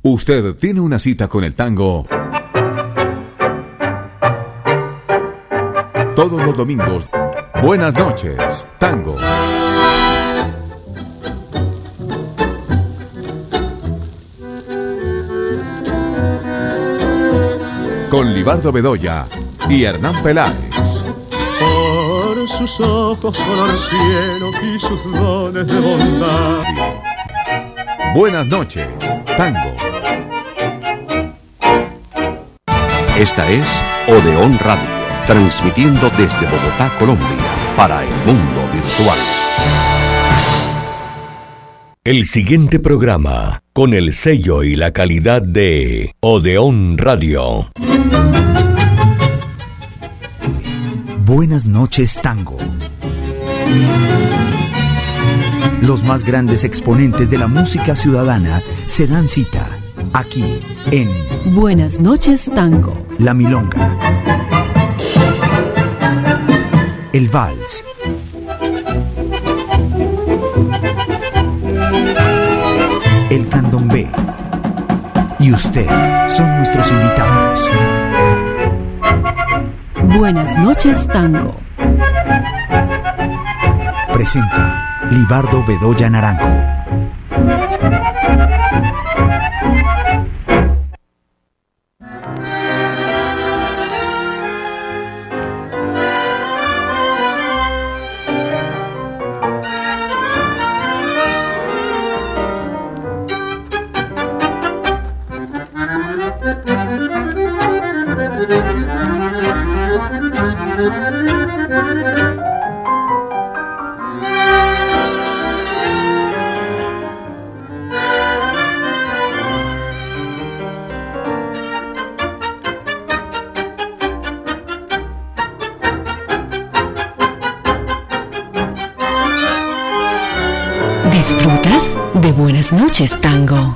Usted tiene una cita con el tango todos los domingos. Buenas noches, tango. Con Libardo Bedoya y Hernán Peláez. Por sus ojos color cielo y sus dones de bondad. Buenas noches, tango. Esta es Odeón Radio, transmitiendo desde Bogotá, Colombia, para el mundo virtual. El siguiente programa, con el sello y la calidad de Odeón Radio. Buenas noches, tango. Los más grandes exponentes de la música ciudadana se dan cita aquí en Buenas noches, tango. La milonga, el vals, el candombe y usted son nuestros invitados. Buenas noches, tango. Presenta Libardo Bedoya Naranjo. ¿Disfrutas de Buenas noches, tango?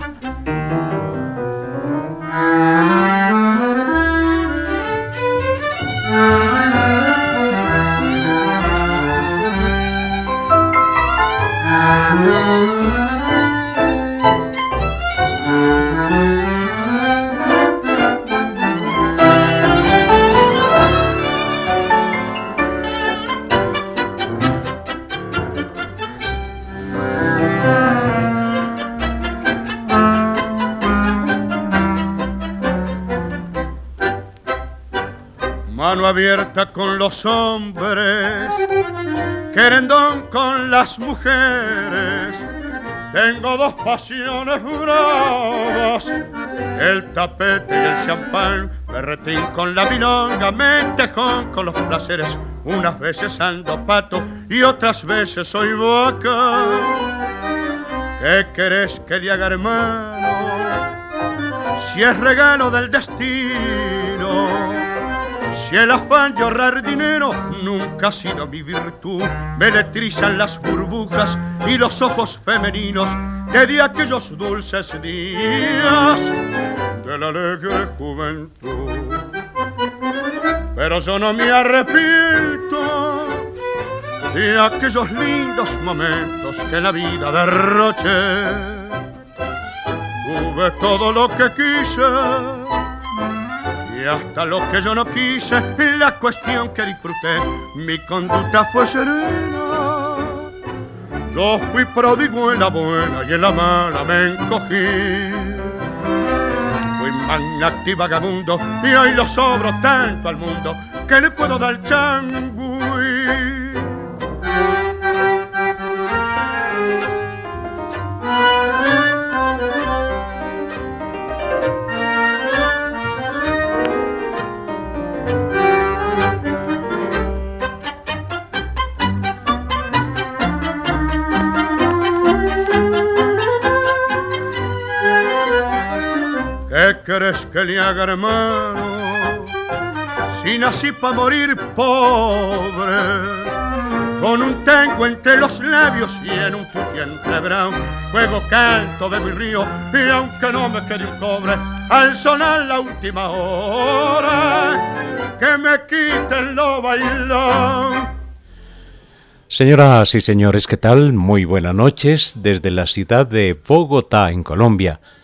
Mano abierta con los hombres, querendón con las mujeres. Tengo dos pasiones bravas, el tapete y el champán. Berretín con la milonga, mentejón con los placeres. Unas veces ando pato y otras veces soy vaca. ¿Qué querés que le haga, hermano? Si es regalo del destino. Si el afán de ahorrar dinero nunca ha sido mi virtud, me electrizan las burbujas y los ojos femeninos de aquellos dulces días de la alegre juventud. Pero yo no me arrepiento de aquellos lindos momentos que la vida derroché. Tuve todo lo que quise y hasta lo que yo no quise, la cuestión que disfruté, mi conducta fue serena. Yo fui pródigo en la buena y en la mala me encogí. Fui magnate y vagabundo y hoy lo sobro tanto al mundo que le puedo dar changüí. ¿Qué querés que le haga, hermano? Si nací pa' morir pobre, con un tango entre los labios y en un tutti entrebrado, juego, canto, bebo y río, y aunque no me quede un cobre, al sonar la última hora, que me quiten lo bailón. Señoras y señores, ¿qué tal? Muy buenas noches desde la ciudad de Bogotá, en Colombia.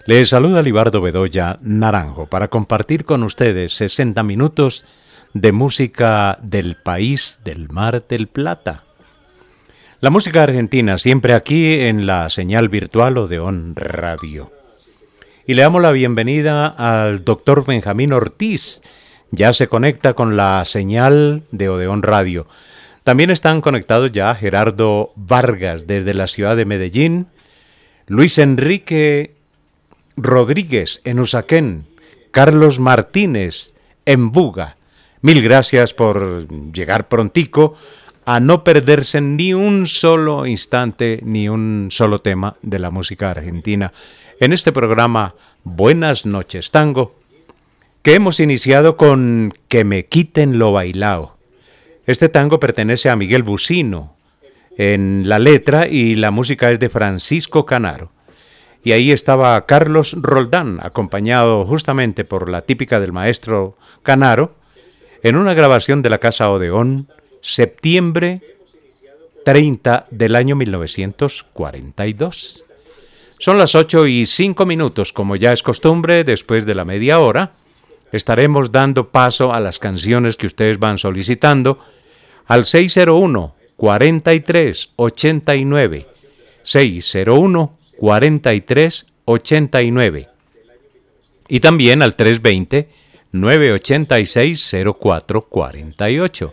Les saluda Libardo Bedoya Naranjo para compartir con ustedes 60 minutos de música del país del Mar del Plata. La música argentina siempre aquí en la señal virtual Odeón Radio. Y le damos la bienvenida al doctor Benjamín Ortiz. Ya se conecta con la señal de Odeón Radio. También están conectados ya Gerardo Vargas desde la ciudad de Medellín, Luis Enrique Rodríguez en Usaquén, Carlos Martínez en Buga. Mil gracias por llegar prontico a no perderse ni un solo instante, ni un solo tema de la música argentina en este programa Buenas noches Tango, que hemos iniciado con Que me quiten lo bailao. Este tango pertenece a Miguel Bucino en la letra y la música es de Francisco Canaro. Y ahí estaba Carlos Roldán, acompañado justamente por la típica del maestro Canaro, en una grabación de la Casa Odeón, septiembre 30 del año 1942. Son las 8:05, como ya es costumbre, después de la media hora, estaremos dando paso a las canciones que ustedes van solicitando al 601-4389, 601-4389 y también al 320-986-0448,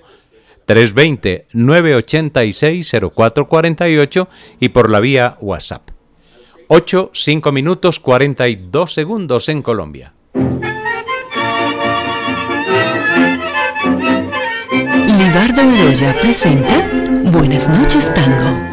320-986-0448 y por la vía WhatsApp. 8:05, 42 segundos en Colombia. Libardo Bedoya presenta Buenas noches Tango.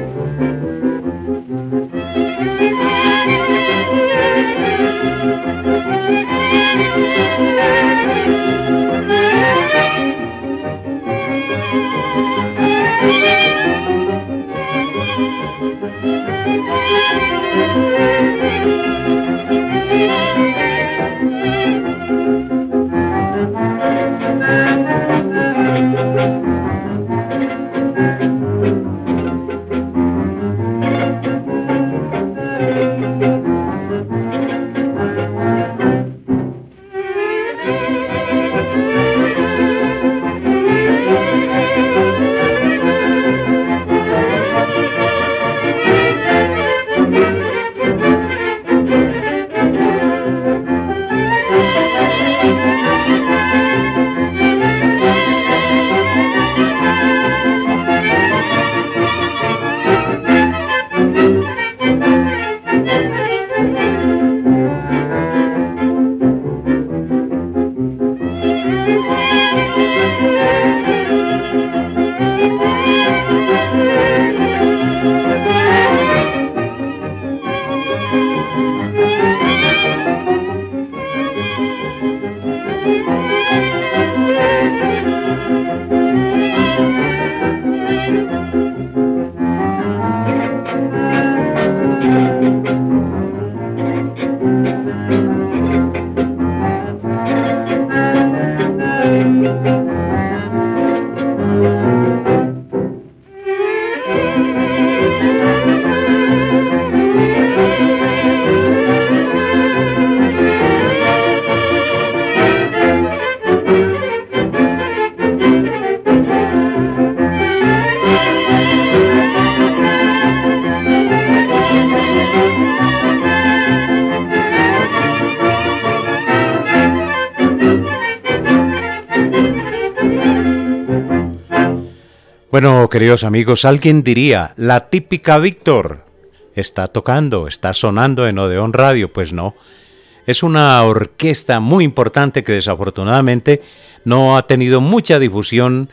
Bueno, queridos amigos, alguien diría, la típica Víctor está tocando, está sonando en Odeón Radio. Pues no, es una orquesta muy importante que desafortunadamente no ha tenido mucha difusión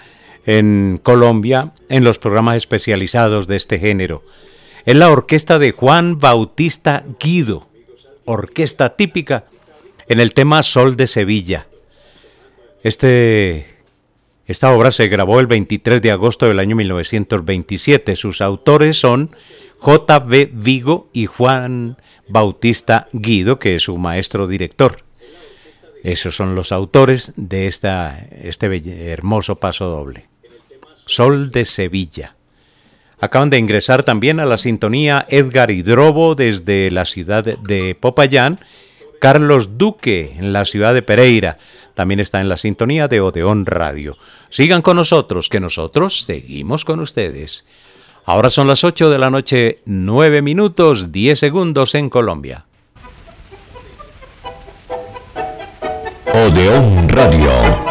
en Colombia en los programas especializados de este género. Es la orquesta de Juan Bautista Guido, orquesta típica en el tema Sol de Sevilla. Esta obra se grabó el 23 de agosto del año 1927. Sus autores son J.B. Vigo y Juan Bautista Guido, que es su maestro director. Esos son los autores de este hermoso paso doble. Sol de Sevilla. Acaban de ingresar también a la sintonía Edgar Hidrobo desde la ciudad de Popayán. Carlos Duque en la ciudad de Pereira también está en la sintonía de Odeón Radio. Sigan con nosotros, que nosotros seguimos con ustedes. Ahora son las 8 de la noche, 9 minutos, 10 segundos en Colombia. Odeón Radio.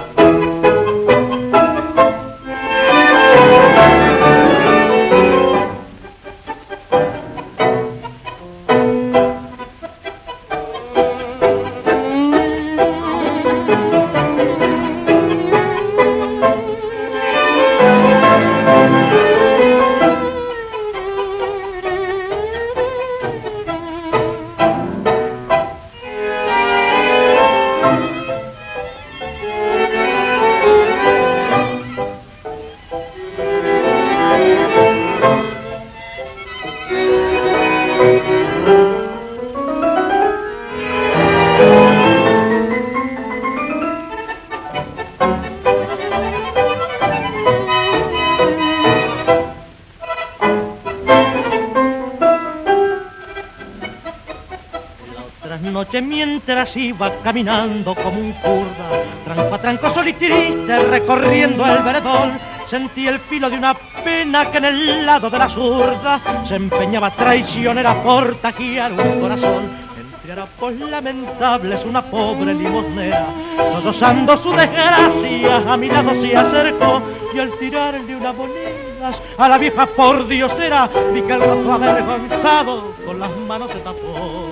Mientras iba caminando como un kurda, tranco a tranco solo y triste, recorriendo el veredón, sentí el filo de una pena que en el lado de la zurda se empeñaba traicionera por taquear un corazón. Entre harapos lamentables una pobre limosnera, sollozando su desgracia, a mi lado se acercó, y al tirarle unas monedas a la vieja por diosera, vi que el rostro avergonzado con las manos se tapó.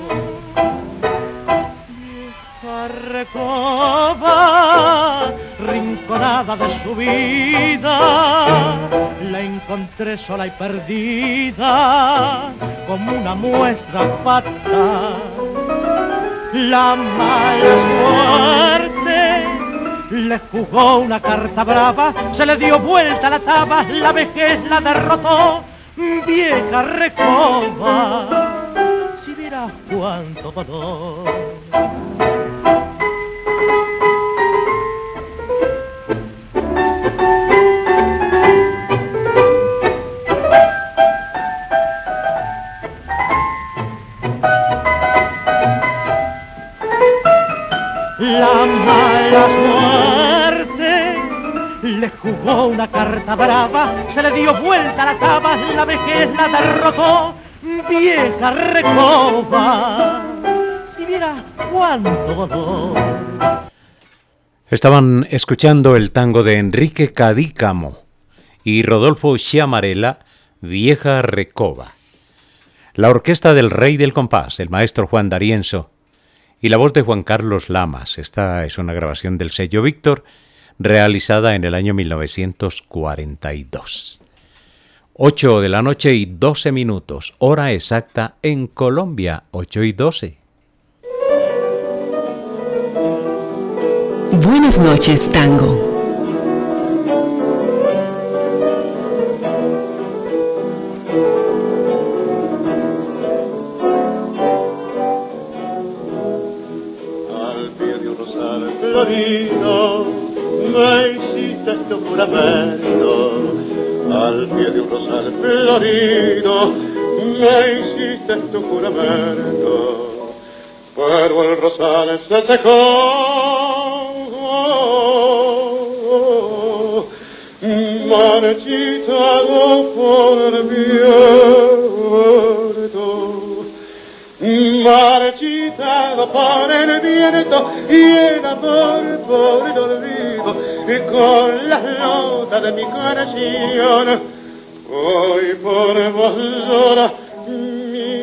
Recoba, rinconada de su vida, la encontré sola y perdida, como una muestra fatal. La mala suerte le jugó una carta brava, se le dio vuelta la taba, la vejez la derrotó, vieja Recoba, si vieras cuánto dolor. La mala suerte le jugó una carta brava, se le dio vuelta la taba, la vejez la derrotó, vieja Recoba, si vieras cuánto dolor. Estaban escuchando el tango de Enrique Cadícamo y Rodolfo Chiamarella, Vieja Recoba. La orquesta del Rey del Compás, el maestro Juan D'Arienzo, y la voz de Juan Carlos Lamas. Esta es una grabación del sello Víctor, realizada en el año 1942. 8 de la noche y 12 minutos, hora exacta en Colombia, 8 y 12. Buenas noches, tango. Florido, me hiciste tu juramento, al pie de un rosal florido, me hiciste tu juramento, pero el rosal se secó, marchitado por el viento, marchitado por el viento y el amor por el olvido, y con las notas de mi canción hoy por vos llora mi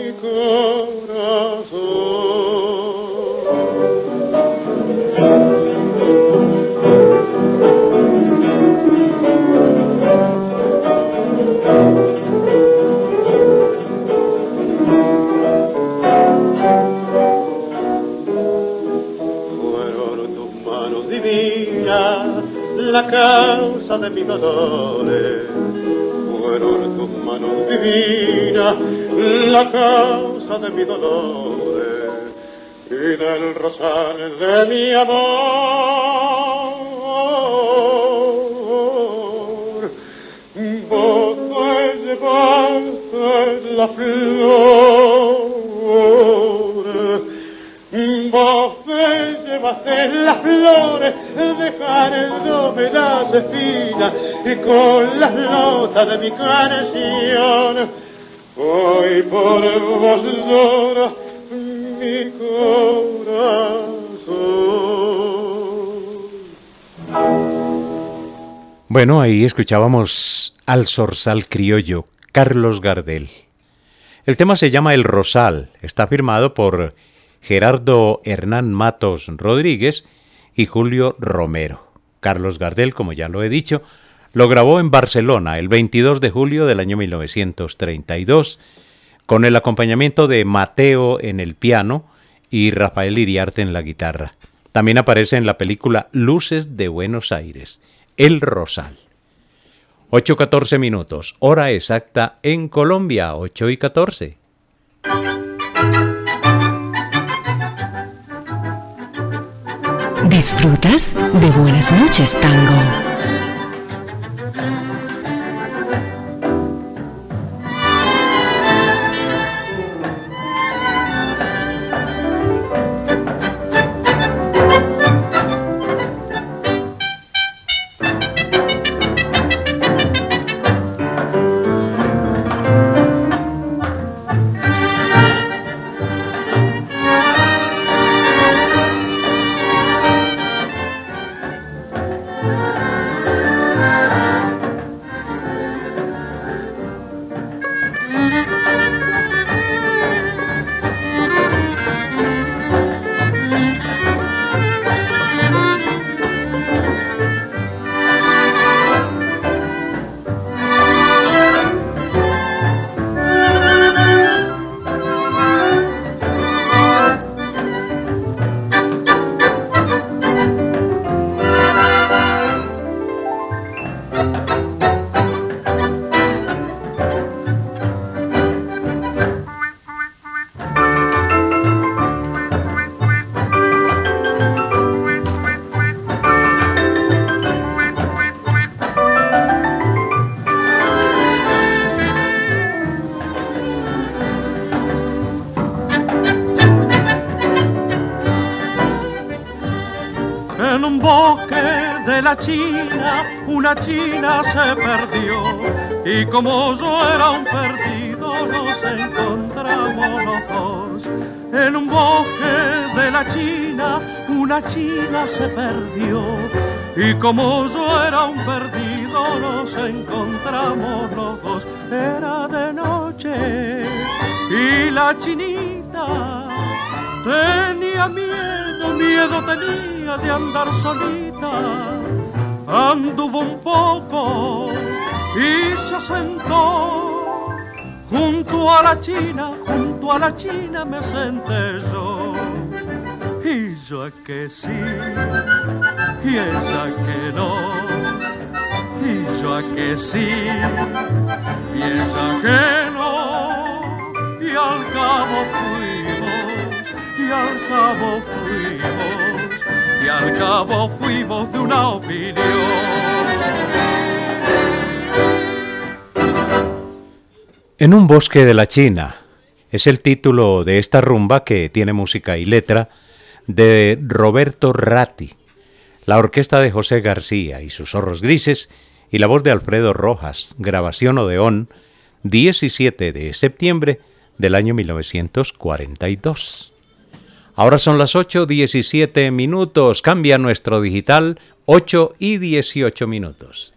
la causa de mis dolores, fueron tus manos divinas, la causa de mis dolores, y del rosal de mi amor, vos has llevado las flores. Vos me llevaste las flores, dejándome las espinas y con las notas de mi canción. Hoy por vos llora mi corazón. Bueno, ahí escuchábamos al zorzal criollo Carlos Gardel. El tema se llama El Rosal, está firmado por Gerardo Hernán Matos Rodríguez y Julio Romero. Carlos Gardel, como ya lo he dicho, lo grabó en Barcelona el 22 de julio del año 1932, con el acompañamiento de Mateo en el piano y Rafael Iriarte en la guitarra. También aparece en la película Luces de Buenos Aires, El Rosal. 8:14 minutos, hora exacta en Colombia, 8:14. ¿Disfrutas de Buenas noches, Tango? China, una china se perdió y como yo era un perdido nos encontramos los dos. En un bosque de la China, una china se perdió y como yo era un perdido nos encontramos los dos. Era de noche y la chinita tenía miedo tenía de andar solita. Anduvo un poco y se sentó junto a la china me senté yo. Y yo que sí, y ella que no, y yo que sí, y ella que no, y al cabo fuimos de una opinión. En un bosque de la China es el título de esta rumba que tiene música y letra de Roberto Ratti, la orquesta de José García y sus Zorros Grises y la voz de Alfredo Rojas, grabación Odeón, 17 de septiembre del año 1942. Ahora son las 8:17 minutos, cambia nuestro digital, 8:18 minutos.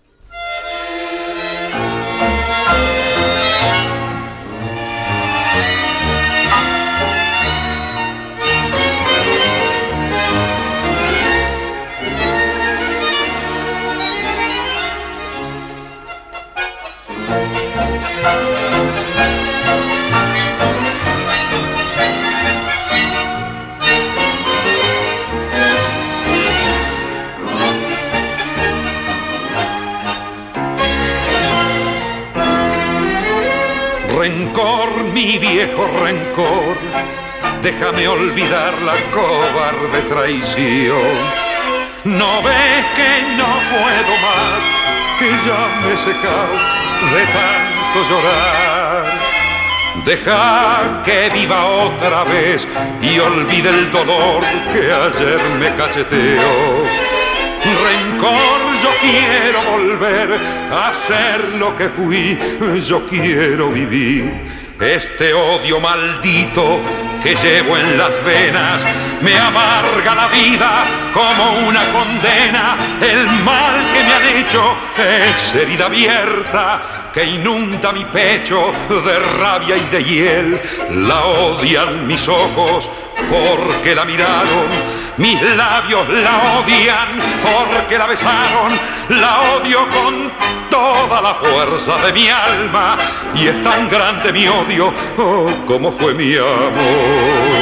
Rencor, mi viejo rencor, déjame olvidar la cobarde traición. No ves que no puedo más, que ya me he secado de tanto llorar. Deja que viva otra vez y olvide el dolor que ayer me cacheteó. Rencor, yo quiero volver a ser lo que fui, yo quiero vivir. Este odio maldito que llevo en las venas me amarga la vida como una condena. El mal que me han hecho es herida abierta que inunda mi pecho de rabia y de hiel. La odian mis ojos porque la miraron, mis labios la odian porque la besaron. La odio con toda la fuerza de mi alma y es tan grande mi odio como fue mi amor.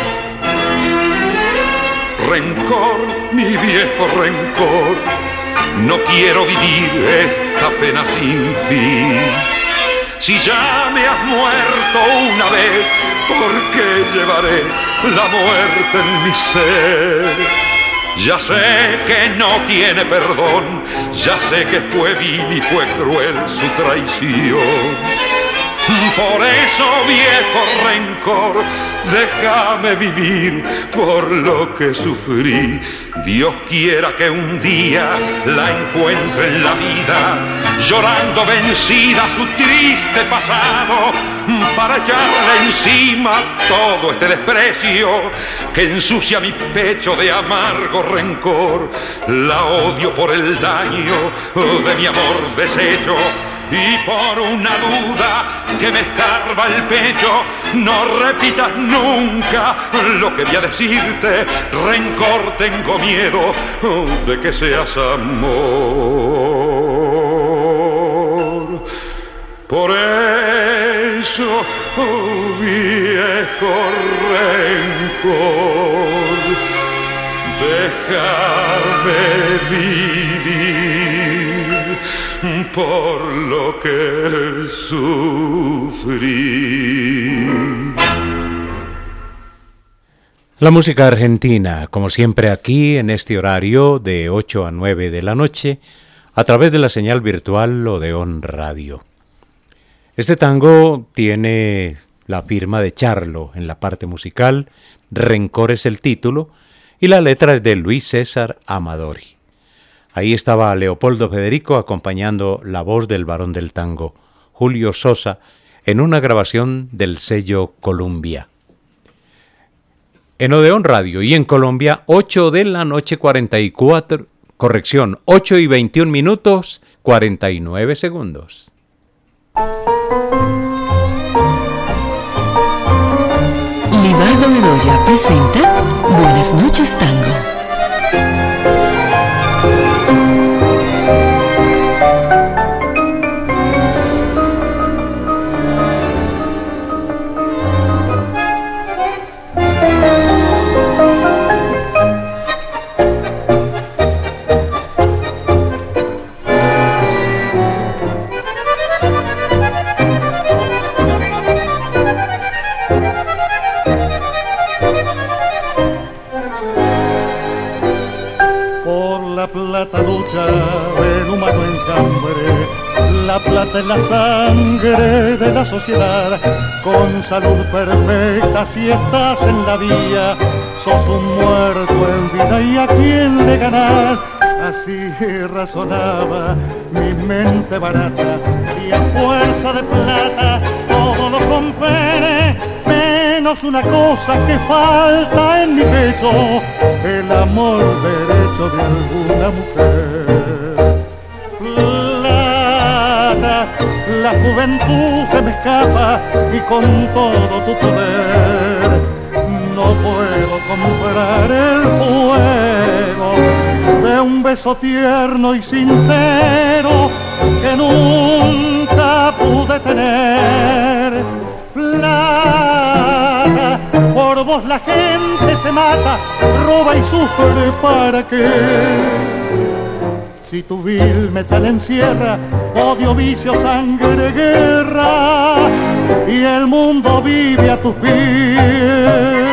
Rencor, mi viejo rencor, no quiero vivir esta pena sin fin. Si ya me has muerto una vez, ¿por qué llevaré la muerte en mi ser? Ya sé que no tiene perdón, ya sé que fue vil y fue cruel su traición. Por eso, viejo rencor, déjame vivir por lo que sufrí. Dios quiera que un día la encuentre en la vida, llorando vencida su triste pasado, para echarle encima todo este desprecio que ensucia mi pecho de amargo rencor. La odio por el daño de mi amor deshecho y por una duda que me escarba el pecho. No repitas nunca lo que voy a decirte, rencor, tengo miedo de que seas amor. Por eso, viejo rencor, déjame vivir por lo que sufrí. La música argentina, como siempre aquí en este horario de 8 a 9 de la noche, a través de la señal virtual Odeón Radio. Este tango tiene la firma de Charlo en la parte musical, Rencor es el título, y la letra es de Luis César Amadori. Ahí estaba Leopoldo Federico acompañando la voz del varón del tango, Julio Sosa, en una grabación del sello Columbia. En Odeón Radio y en Colombia, 8 de la noche 44, 8 y 21 minutos, 49 segundos. Libardo Bedoya presenta Buenas noches, Tango. El humano encambre, la plata es la sangre de la sociedad. Con salud perfecta, si estás en la vía, sos un muerto en vida y a quién le ganás. Así razonaba mi mente barata y a fuerza de plata todo lo compré, menos una cosa que falta en mi pecho, el amor derecho de alguna mujer. Plata, la juventud se me escapa y con todo tu poder no puedo comprar el fuego de un beso tierno y sincero que nunca pude tener. Plata, por vos la gente se mata, roba y sufre, ¿para qué? Si tu vil metal encierra odio, vicio, sangre, guerra, y el mundo vive a tus pies.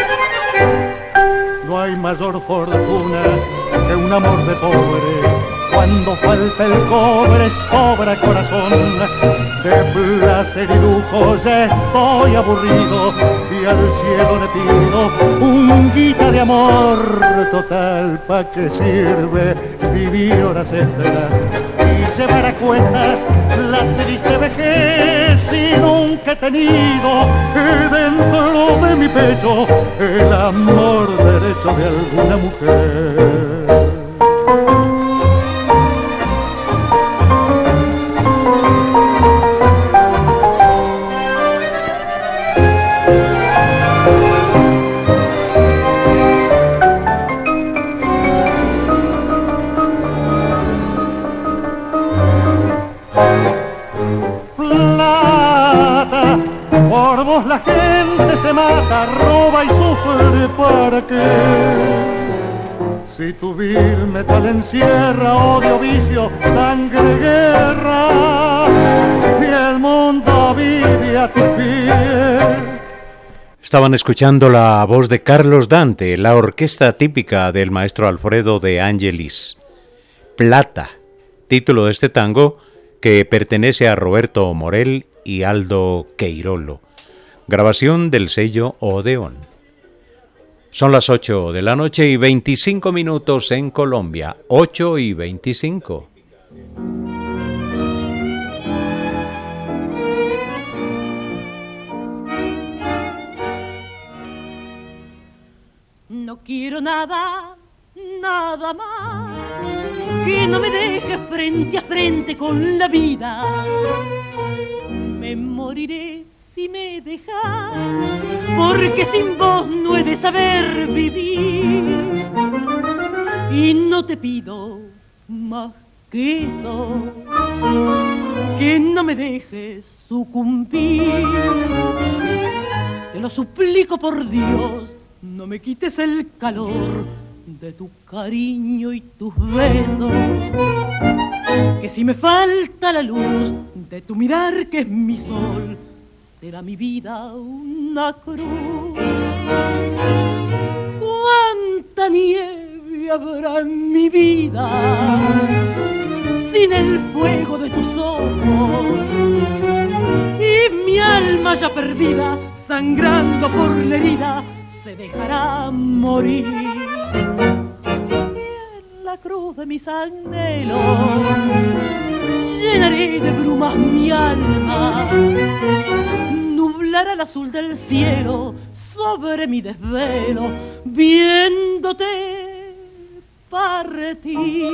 No hay mayor fortuna que un amor de pobre, Cuando falta el cobre sobra corazón, de placer y lujo ya estoy aburrido, y al cielo le pido un guita de amor total. ¿Pa' qué sirve vivir horas enteras y llevar a cuentas la triste vejez si nunca he tenido dentro de mi pecho el amor derecho de alguna mujer? La gente se mata, roba y sufre, ¿para qué? Si tu vil metal encierra odio, vicio, sangre, guerra, y el mundo vive a tus pies. Estaban escuchando la voz de Carlos Dante, la orquesta típica del maestro Alfredo de Angelis. Plata, título de este tango que pertenece a Roberto Morel y Aldo Queirolo. Grabación del sello Odeón. Son las 8 de la noche y 25 minutos en Colombia. 8 y 25. No quiero nada, nada más que no me deje frente a frente con la vida. Me moriré si me dejas, porque sin vos no he de saber vivir. Y no te pido más que eso, que no me dejes sucumbir. Te lo suplico por Dios, no me quites el calor de tu cariño y tus besos, que si me falta la luz de tu mirar que es mi sol, será mi vida una cruz. Cuánta nieve habrá en mi vida sin el fuego de tus ojos, y mi alma ya perdida, sangrando por la herida, se dejará morir. Y en la cruz de mis anhelos llenaré de brumas mi alma, nublará el azul del cielo sobre mi desvelo, viéndote partir.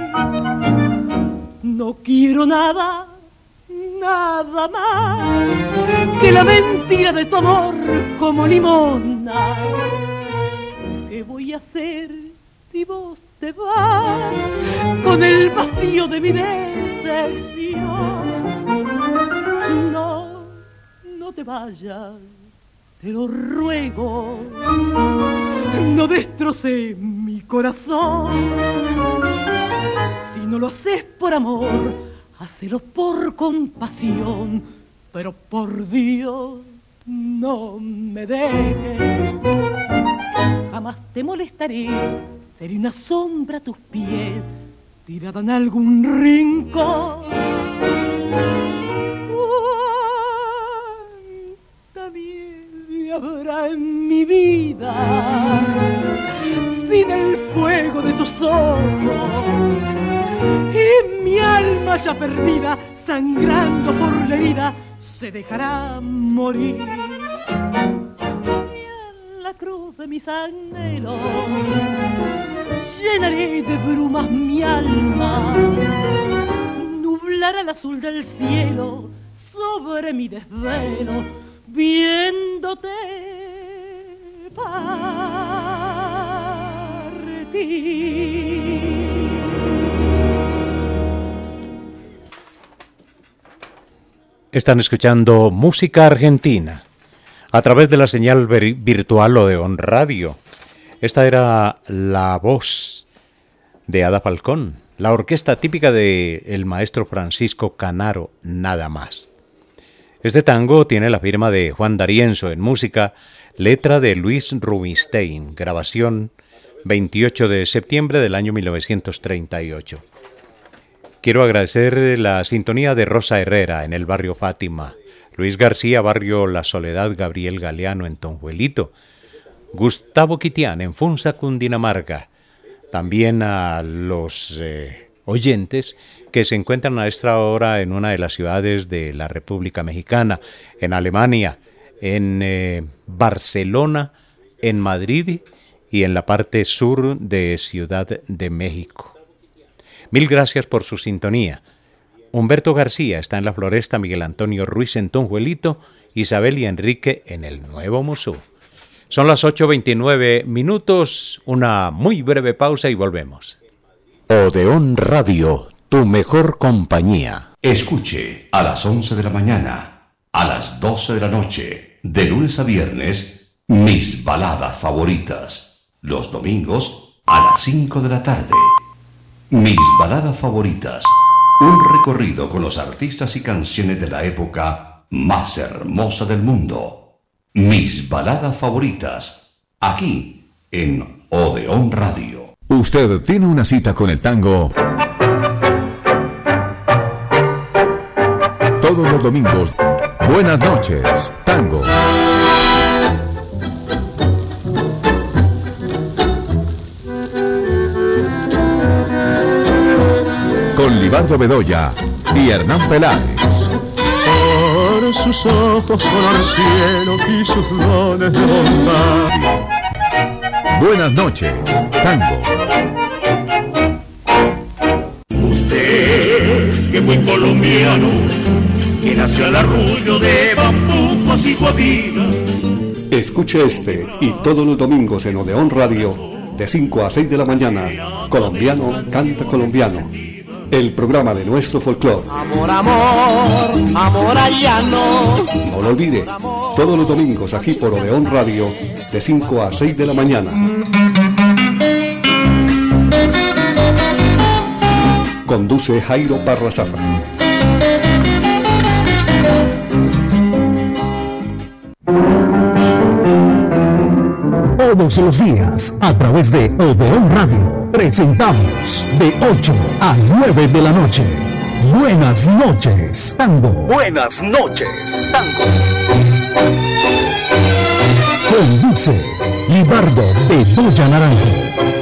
No quiero nada, nada más que la mentira de tu amor como limona. ¿Qué voy a hacer si vos te vas con el vacío de mi decepción? No, no te vayas, te lo ruego, no destroces mi corazón. Si no lo haces por amor, hacelo por compasión, pero por Dios no me dejes. Jamás te molestaré, seré una sombra a tus pies, tirada en algún rincón. Cuánta nieve habrá en mi vida sin el fuego de tus ojos, y mi alma ya perdida, sangrando por la herida, se dejará morir. Y en la cruz de mis anhelos llenaré de brumas mi alma, nublará el azul del cielo sobre mi desvelo, viéndote partir. Están escuchando música argentina a través de la señal virtual Odeón Radio. Esta era la voz de Ada Falcón, la orquesta típica del maestro Francisco Canaro, nada más. Este tango tiene la firma de Juan D'Arienzo en música, letra de Luis Rubinstein, grabación 28 de septiembre del año 1938. Quiero agradecer la sintonía de Rosa Herrera en el barrio Fátima, Luis García, barrio La Soledad, Gabriel Galeano en Tonjuelito, Gustavo Quitián en Funza, Cundinamarca. También a los oyentes que se encuentran a esta hora en una de las ciudades de la República Mexicana, en Alemania, en Barcelona, en Madrid y en la parte sur de Ciudad de México. Mil gracias por su sintonía. Humberto García está en la Floresta, Miguel Antonio Ruiz en Tonjuelito, Isabel y Enrique en el Nuevo Musú. Son las 8:29, una muy breve pausa y volvemos. Odeón Radio, tu mejor compañía. Escuche a las 11 de la mañana, a las 12 de la noche, de lunes a viernes, mis baladas favoritas. Los domingos a las 5 de la tarde. Mis baladas favoritas. Un recorrido con los artistas y canciones de la época más hermosa del mundo. Mis baladas favoritas. Aquí en Odeón Radio. Usted tiene una cita con el tango todos los domingos. Buenas noches, tango. Con Libardo Bedoya y Hernán Peláez. Por sus ojos color cielo y sus dones de bondad. Buenas noches, tango. Usted, que buen colombiano, que nació al arrullo de bambucos y guabinas. Escuche este y todos los domingos en Odeón Radio, de 5 a 6 de la mañana, Colombiano canta colombiano. El programa de nuestro folclore. Amor, amor, amor allano. No lo olvide, todos los domingos aquí por Odeón Radio, de 5 a 6 de la mañana. Conduce Jairo Parra Zafra. Todos los días, a través de Odeón Radio, presentamos de 8 a 9 de la noche. Buenas noches, tango. Buenas noches, tango. Conduce Libardo Bedoya Naranjo.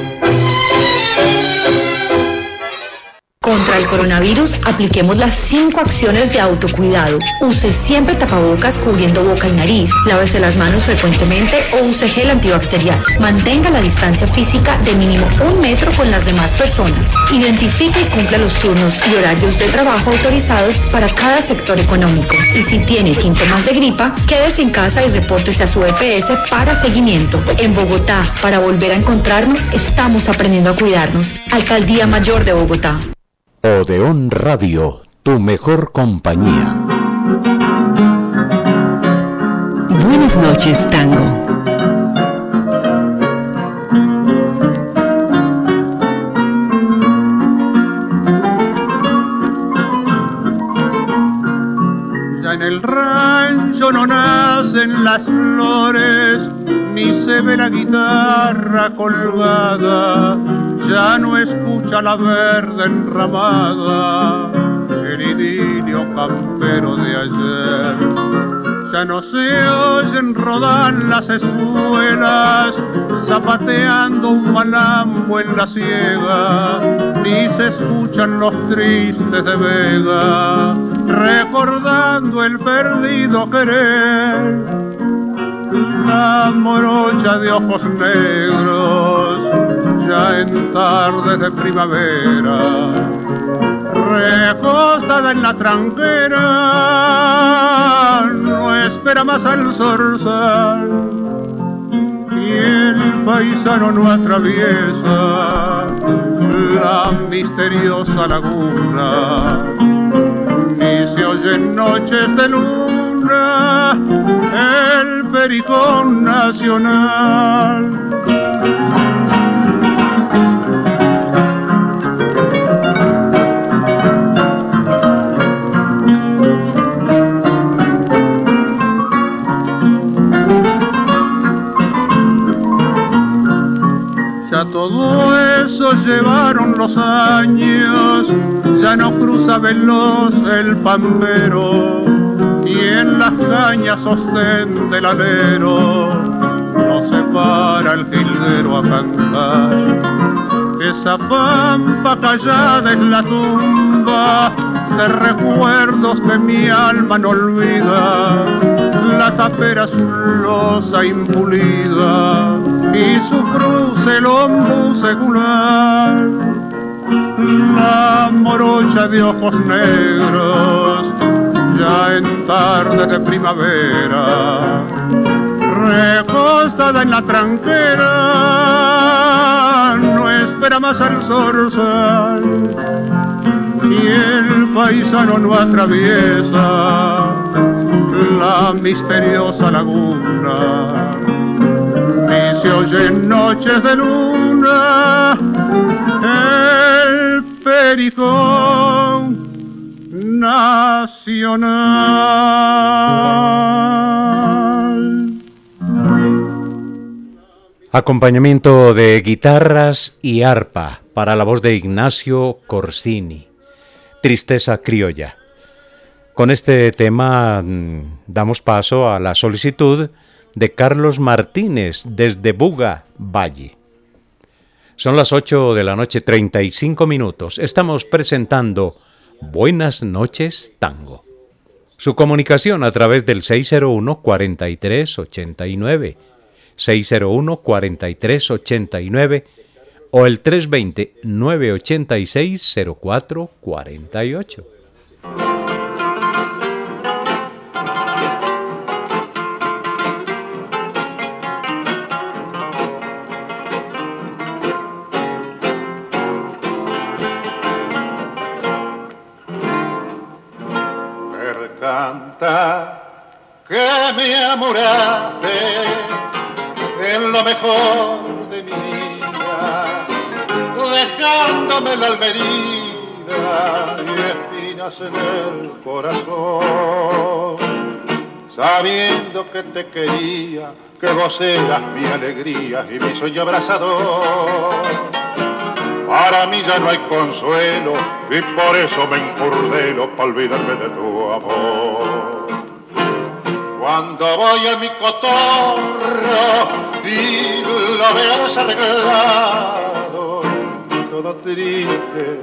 Contra el coronavirus, apliquemos las 5 acciones de autocuidado. Use siempre tapabocas cubriendo boca y nariz. Lávese las manos frecuentemente o use gel antibacterial. Mantenga la distancia física de mínimo 1 metro con las demás personas. Identifique y cumpla los turnos y horarios de trabajo autorizados para cada sector económico. Y si tiene síntomas de gripa, quédese en casa y repórtese a su EPS para seguimiento. En Bogotá, para volver a encontrarnos, estamos aprendiendo a cuidarnos. Alcaldía Mayor de Bogotá. Odeón Radio, tu mejor compañía. Buenas noches, tango. Ya en el rancho no nacen las flores, ni se ve la guitarra colgada. Ya no escucha la verde enramada, el idilio campero de ayer. Ya no se oyen rodar las espuelas, zapateando un malambo en la siega, ni se escuchan los tristes de Vega, recordando el perdido querer. La morocha de ojos negros, ya en tardes de primavera, recostada en la tranquera, no espera más al zorzal, y el paisano no atraviesa la misteriosa laguna, ni se oyen noches de luna el pericón nacional. Ya todo eso llevaron los años, ya no cruza veloz el pampero, y en las cañas sostén del alero no se para el jilguero a cantar. Esa pampa callada es la tumba de recuerdos que mi alma no olvida, la tapera su losa impulida y su cruz el ombú secular, la morocha de ojos negros ya en tarde de primavera, recostada en la tranquera, no espera más al zorzal, y el paisano no atraviesa la misteriosa laguna, ni se oyen noches de luna el pericón nacional. Acompañamiento de guitarras y arpa para la voz de Ignacio Corsini, Tristeza Criolla. Con este tema damos paso a la solicitud de Carlos Martínez desde Buga, Valle. Son las 8 de la noche, 35 minutos. Estamos presentando Buenas noches, Tango. Su comunicación a través del 601-4389, 601-4389 o el 320-986-0448. Que me amoraste en lo mejor de mi vida, dejándome la alma herida y espinas en el corazón, sabiendo que te quería, que vos eras mi alegría y mi sueño abrazador. Para mí ya no hay consuelo y por eso me encurdelo para olvidarme de tu amor. Cuando voy a mi cotorro y lo veo desarreglado, todo triste,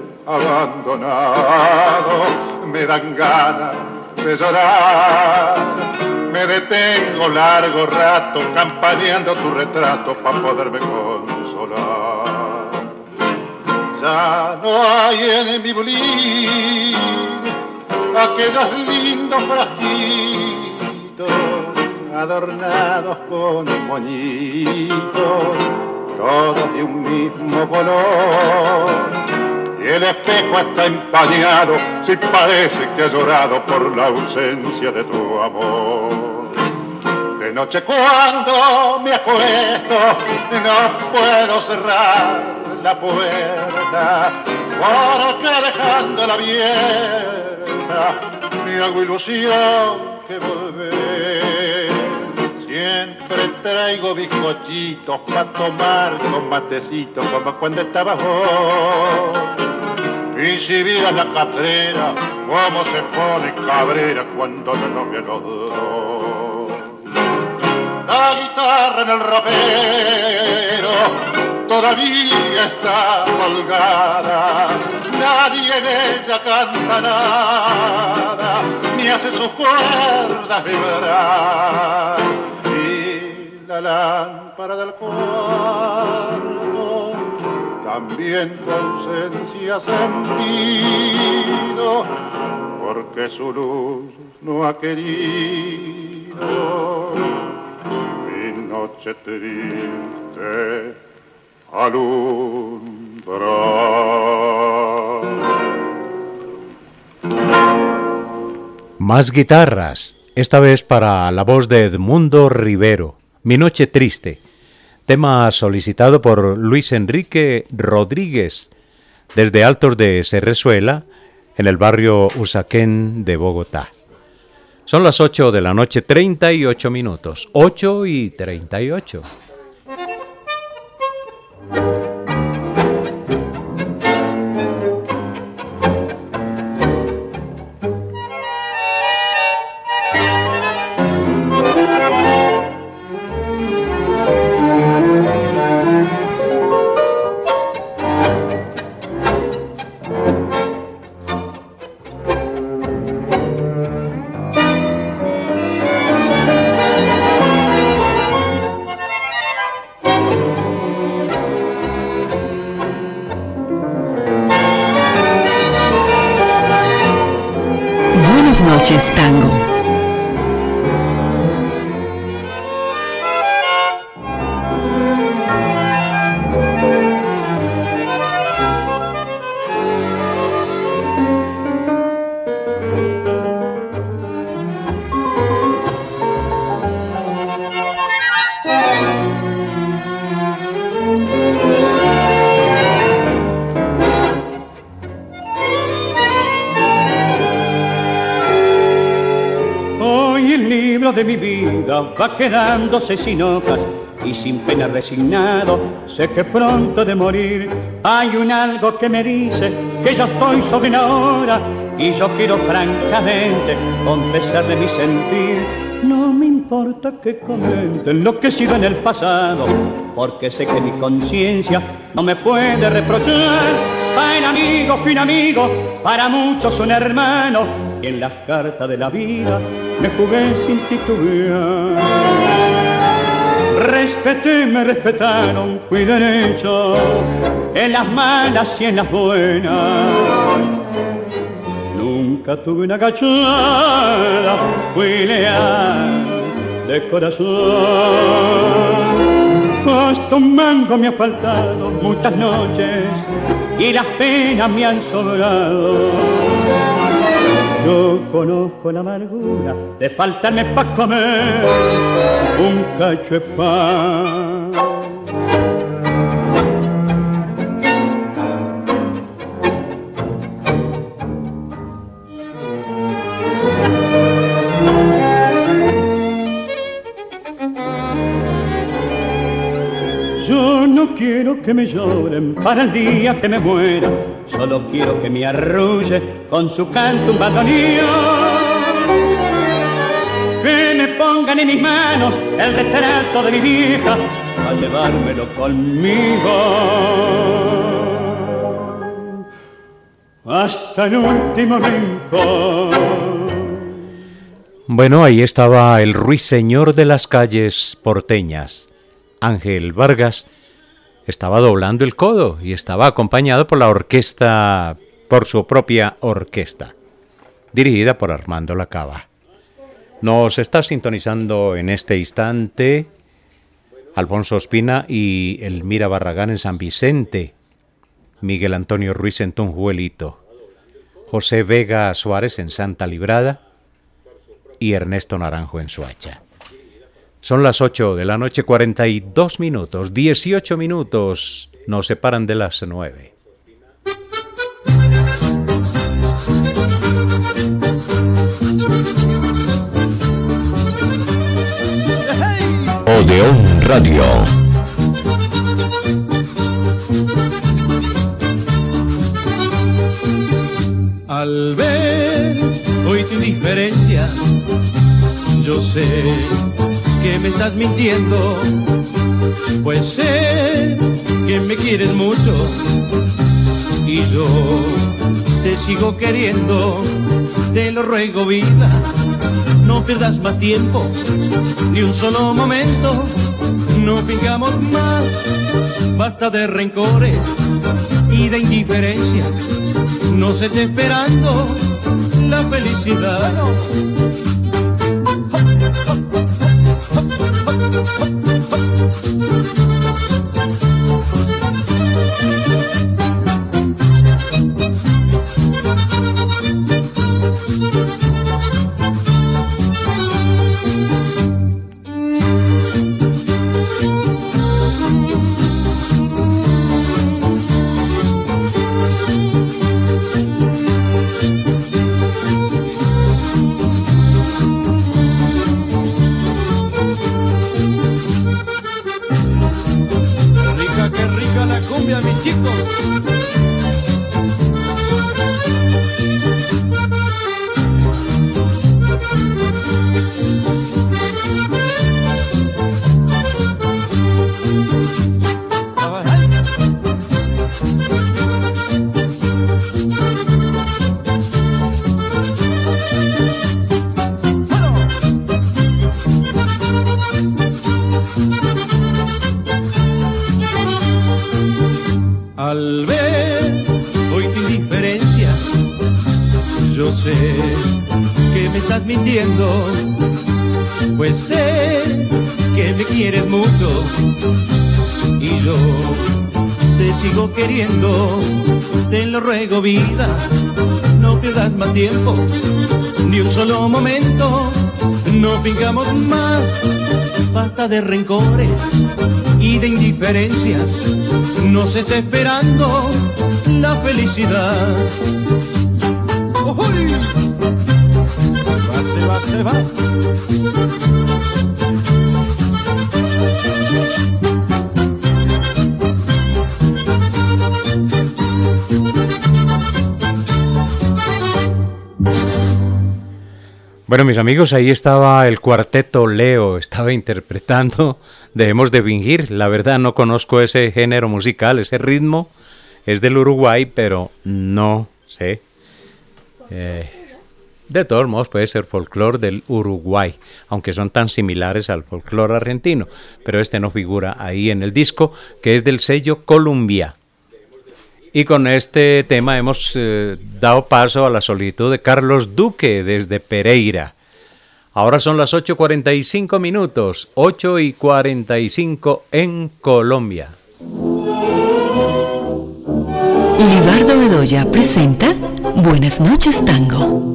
abandonado, me dan ganas de llorar. Me detengo largo rato campaneando tu retrato para poderme consolar. Ya no hay en mi bulín aquellos lindos frasquitos adornados con moñitos, todos de un mismo color. Y el espejo está empañado, si parece que ha llorado por la ausencia de tu amor. De noche cuando me acuesto, no puedo cerrar la puerta, porque dejándola abierta me hago ilusión que volver. Siempre traigo bizcochitos para tomar con matecitos como cuando estabas vos. Y si vieras la catrera, cómo se pone cabrera cuando la novia los dos. La guitarra en el ropero todavía está colgada, nadie en ella canta nada, ni hace sus cuerdas vibrar. Y la lámpara del cuarto también tu ausencia ha sentido, porque su luz no ha querido mi noche triste alumbrar. Más guitarras, esta vez para la voz de Edmundo Rivero, Mi Noche Triste, tema solicitado por Luis Enrique Rodríguez, desde Altos de Cerrezuela, en el barrio Usaquén de Bogotá. Son las 8 de la noche, 38 minutos, 8:38. noches, tango. De mi vida va quedándose sin hojas y sin pena resignado. Sé que pronto he de morir. Hay un algo que me dice que ya estoy sobre la hora y yo quiero francamente confesarle mi sentir. No me importa que comenten lo que he sido en el pasado, porque sé que mi conciencia no me puede reprochar. Para el amigo fui un amigo, para muchos un hermano, y en las cartas de la vida me jugué sin titubear. Respeté, me respetaron, fui derecho, en las malas y en las buenas. Nunca tuve una cachada, fui leal de corazón. Hasta un mango me ha faltado muchas noches y las penas me han sobrado. Yo conozco la amargura de faltarme pa' comer un cacho de pan. Yo no quiero que me lloren para el día que me muera, solo quiero que me arrulle con su canto un bandoneón. Que me pongan en mis manos el retrato de mi vieja a llevármelo conmigo hasta el último rincón. Bueno, ahí estaba el ruiseñor de las calles porteñas. Ángel Vargas estaba doblando el codo y estaba acompañado por la orquesta, por su propia orquesta, dirigida por Armando Lacaba. Nos está sintonizando en este instante Alfonso Ospina y Elmira Barragán en San Vicente, Miguel Antonio Ruiz en Tunjuelito, José Vega Suárez en Santa Librada y Ernesto Naranjo en Soacha. Son las 8 de la noche, 42 minutos, 18 minutos nos separan de las 9. Odeón Radio. Al ver hoy tu indiferencia, yo sé que me estás mintiendo, pues sé que me quieres mucho y yo te sigo queriendo. Te lo ruego, vida, no pierdas más tiempo, ni un solo momento, no pingamos más, basta de rencores y de indiferencia, no se esté esperando la felicidad. Al ver hoy tu indiferencia, yo sé que me estás mintiendo, pues sé que me quieres mucho y yo te sigo queriendo. Te lo ruego, vida, no pierdas más tiempo, ni un solo momento, no fingamos más. Basta de rencores y de indiferencias, nos está esperando la felicidad. ¡Uy! Se va. Bueno, mis amigos, ahí estaba el cuarteto Leo, estaba interpretando Dejemos de fingir. La verdad no conozco ese género musical, ese ritmo es del Uruguay, pero no sé. De todos modos puede ser folclore del Uruguay, aunque son tan similares al folclore argentino, pero este no figura ahí en el disco, que es del sello Columbia. Y con este tema hemos dado paso a la solicitud de Carlos Duque desde Pereira. Ahora son las 8:45 minutos, 8:45 en Colombia. Libardo Bedoya presenta Buenas noches, Tango.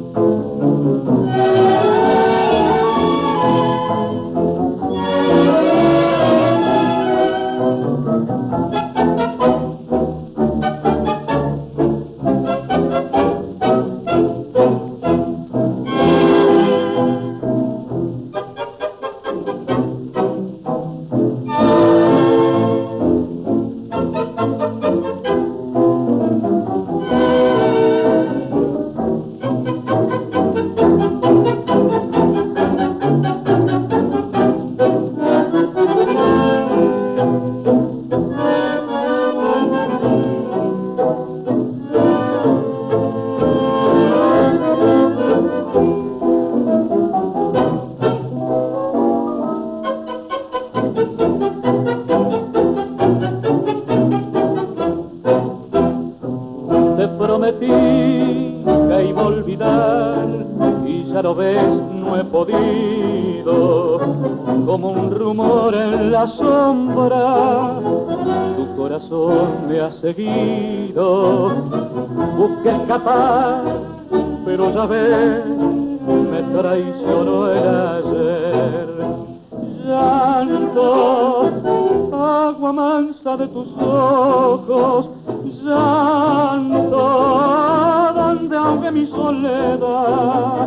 Busqué escapar, pero ya ves, me traicionó el ayer. Llanto, agua mansa de tus ojos, llanto, donde ahogue mi soledad.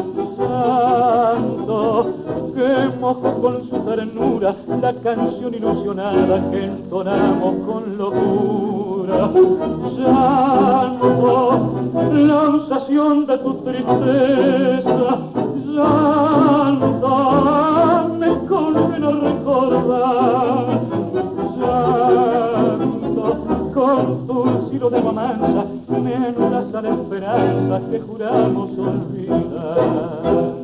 Llanto, que mojó con su ternura la canción ilusionada que entonamos con locura. Llanto, la onzación de tu tristeza. Llanto, me condena a recordar. Llanto, con tu silo de mamanza me anulas a la esperanza que juramos olvidar.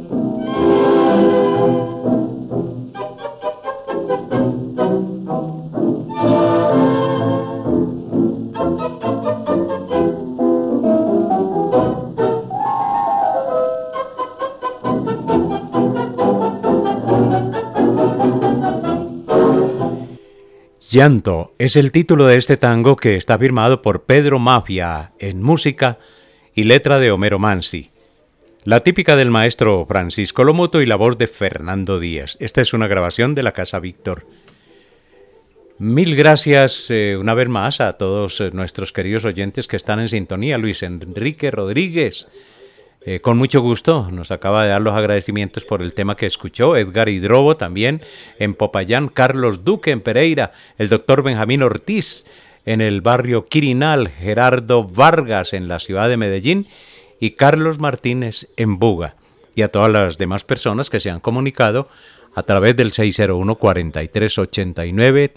Llanto es el título de este tango que está firmado por Pedro Mafia en música y letra de Homero Mansi. La típica del maestro Francisco Lomuto y la voz de Fernando Díaz. Esta es una grabación de la Casa Víctor. Mil gracias una vez más a todos nuestros queridos oyentes que están en sintonía. Luis Enrique Rodríguez, con mucho gusto, nos acaba de dar los agradecimientos por el tema que escuchó. Edgar Hidrobo también en Popayán, Carlos Duque en Pereira, el doctor Benjamín Ortiz en el barrio Quirinal, Gerardo Vargas en la ciudad de Medellín y Carlos Martínez en Buga. Y a todas las demás personas que se han comunicado a través del 601-4389,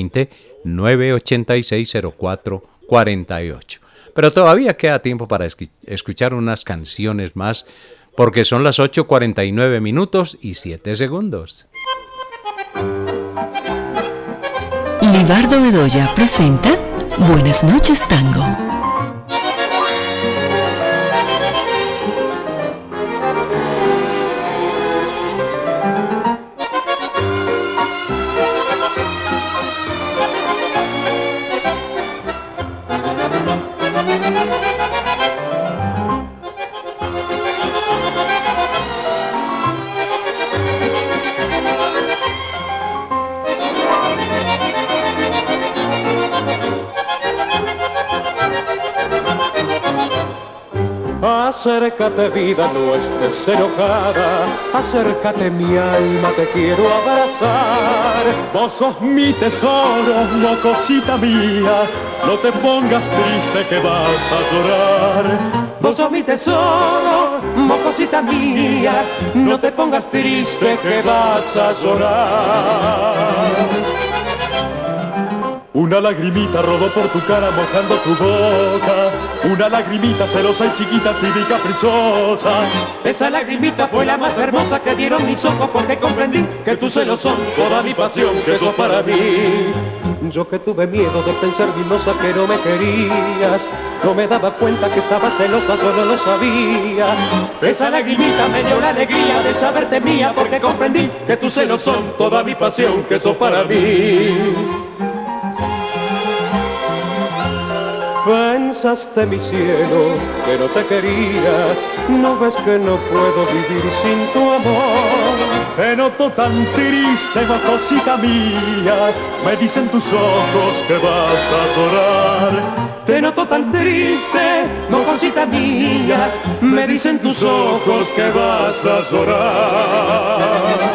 320-986-0448. Pero todavía queda tiempo para escuchar unas canciones más, porque son las 8:49 minutos y 7 segundos. Libardo Bedoya presenta Buenas noches, Tango. Acércate vida, no estés enojada, acércate mi alma, te quiero abrazar. Vos sos mi tesoro, mocosita mía, no te pongas triste que vas a llorar. Vos sos mi tesoro, mocosita mía, no te pongas triste que vas a llorar. Una lagrimita rodó por tu cara mojando tu boca, una lagrimita celosa y chiquita, tibia y caprichosa. Esa lagrimita fue la más hermosa que dieron mis ojos, porque comprendí que tus celos son toda mi pasión, que sos para mí. Yo que tuve miedo de pensar, mimosa, que no me querías, no me daba cuenta que estabas celosa, yo no lo sabía. Esa lagrimita me dio la alegría de saberte mía, porque comprendí que tus celos son toda mi pasión, que sos para mí. Pensaste, mi cielo, que no te quería, no ves que no puedo vivir sin tu amor. Te noto tan triste, mocosita mía, me dicen tus ojos que vas a llorar. Te noto tan triste, mocosita mía, me dicen tus ojos que vas a llorar.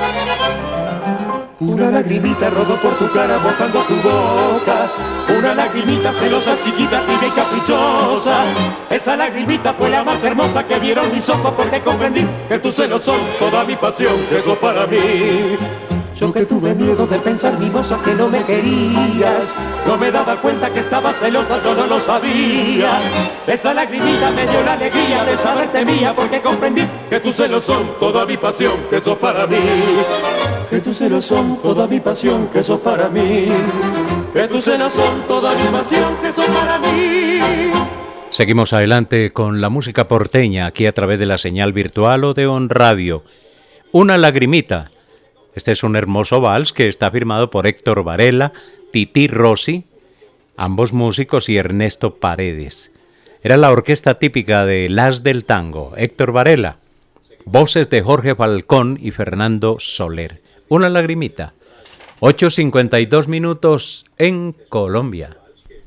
Una lagrimita rodó por tu cara mojando tu boca, una lagrimita celosa, chiquita, tibia y caprichosa. Esa lagrimita fue la más hermosa que vieron mis ojos, porque comprendí que tus celos son toda mi pasión, que sos para mí. Yo que tuve miedo de pensar, mimosa, que no me querías, no me daba cuenta que estabas celosa, yo no lo sabía. Esa lagrimita me dio la alegría de saberte mía, porque comprendí que tus celos son toda mi pasión, que sos para mí. Que tus celos son toda mi pasión, que sos para mí. Que tus celos son toda mi pasión, que sos para mí. Seguimos adelante con la música porteña, aquí a través de la señal virtual Odeón Radio. Una lagrimita. Este es un hermoso vals que está firmado por Héctor Varela, Tití Rossi, ambos músicos, y Ernesto Paredes. Era la orquesta típica de Las del Tango. Héctor Varela, voces de Jorge Falcón y Fernando Soler. Una lagrimita. 8:52 minutos en Colombia.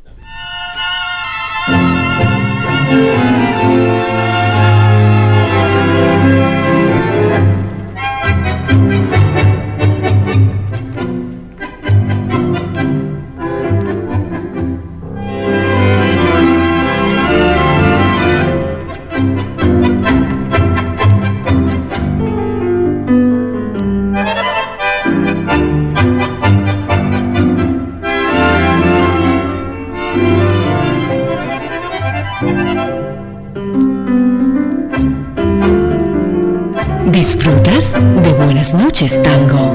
¿Disfrutas de Buenas noches, Tango?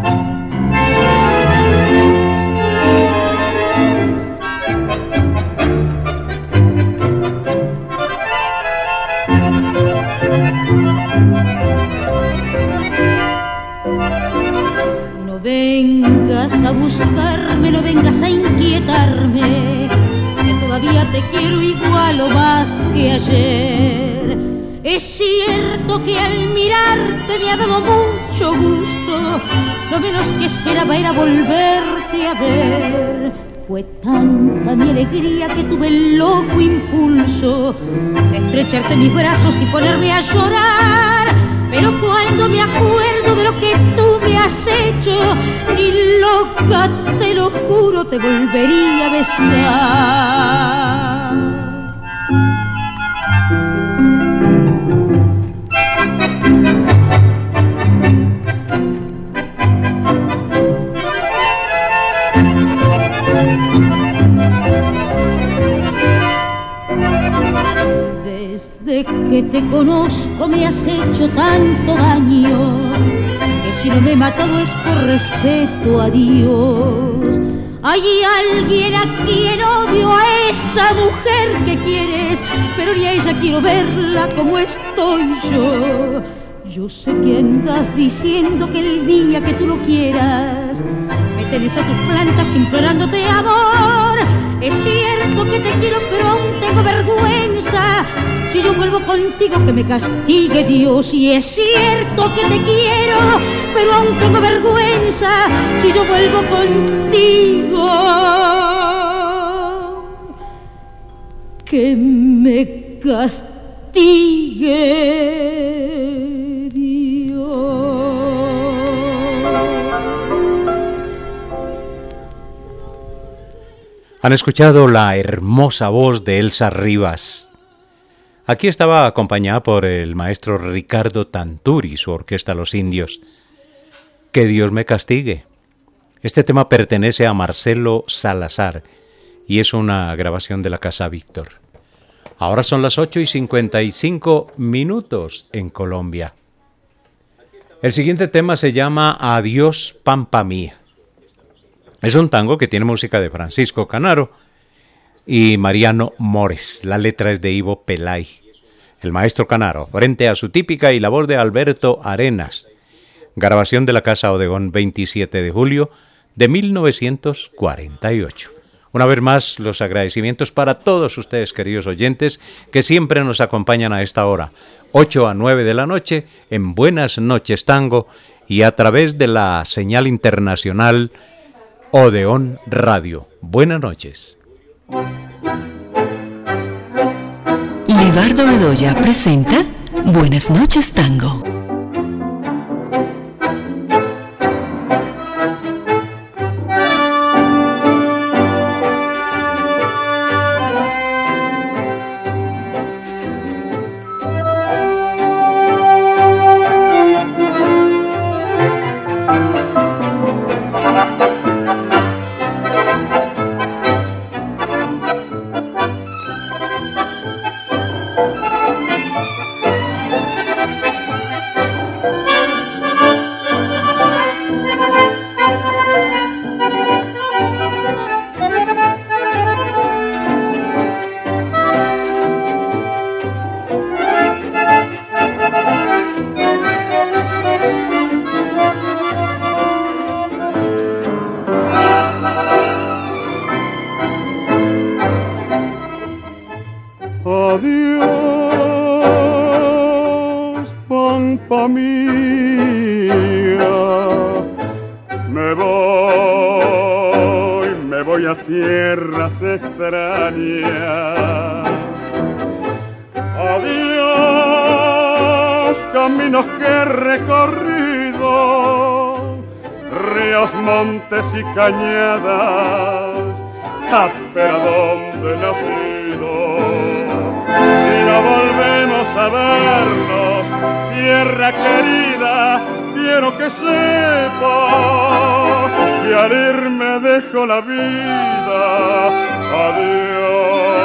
No vengas a buscarme, no vengas a inquietarme, que todavía te quiero igual o más que ayer. Es cierto que al mirarte me ha dado mucho gusto, lo menos que esperaba era volverte a ver. Fue tanta mi alegría que tuve el loco impulso de estrecharte mis brazos y ponerme a llorar. Pero cuando me acuerdo de lo que tú me has hecho, ni loca, te lo juro, te volvería a besar. Desde que te conozco me has hecho tanto daño, que si no me he matado es por respeto a Dios. Hay alguien a quien odio, a esa mujer que quieres, pero ni a ella quiero verla como estoy yo. Yo sé que andas diciendo que el día que tú lo quieras me tenés a tus plantas implorándote amor. Es cierto que te quiero, pero aún tengo vergüenza. Si yo vuelvo contigo, que me castigue Dios. Y es cierto que te quiero, pero aún tengo vergüenza. Si yo vuelvo contigo, que me castigue castigue Dios. Han escuchado la hermosa voz de Elsa Rivas. Aquí estaba acompañada por el maestro Ricardo Tanturi y su orquesta Los Indios. Que Dios me castigue. Este tema pertenece a Marcelo Salazar y es una grabación de la Casa Víctor. Ahora son las 8:55 en Colombia. El siguiente tema se llama Adiós Pampa Mía. Es un tango que tiene música de Francisco Canaro y Mariano Mores. La letra es de Ivo Pelay. El maestro Canaro, frente a su típica y la voz de Alberto Arenas. Grabación de la Casa Odegón, 27 de julio de 1948. Una vez más, los agradecimientos para todos ustedes, queridos oyentes, que siempre nos acompañan a esta hora, 8 a 9 de la noche, en Buenas Noches Tango y a través de la señal internacional Odeón Radio. Buenas noches. Libardo Bedoya presenta Buenas Noches Tango. Y cañadas, pero ¿dónde he nacido? Y no volvemos a vernos, tierra querida, quiero que sepa que al irme dejo la vida. Adiós.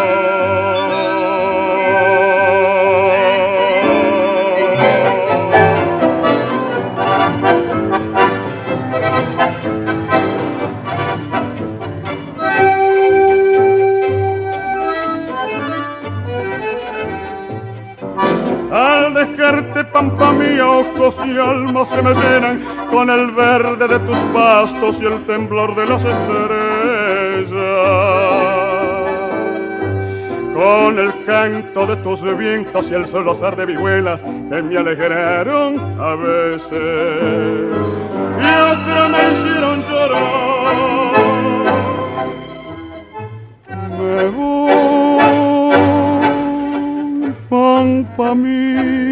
Pampa mía, ojos y alma se me llenan con el verde de tus pastos y el temblor de las estrellas, con el canto de tus vientos y el solo azar de vihuelas que me alegraron a veces y otras me hicieron llorar. Me voy, pampa mía.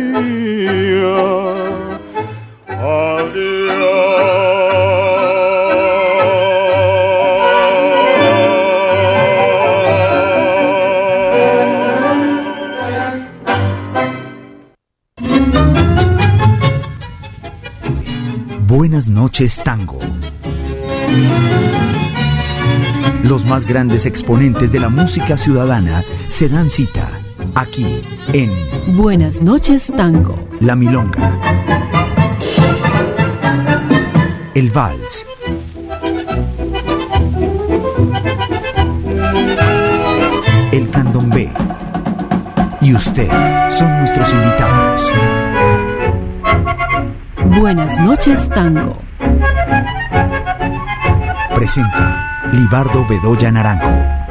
Buenas Noches Tango. Los más grandes exponentes de la música ciudadana se dan cita aquí en Buenas Noches Tango. La Milonga, el Vals, el Candombe y usted son nuestros invitados. Buenas Noches Tango. Presenta Libardo Bedoya Naranjo.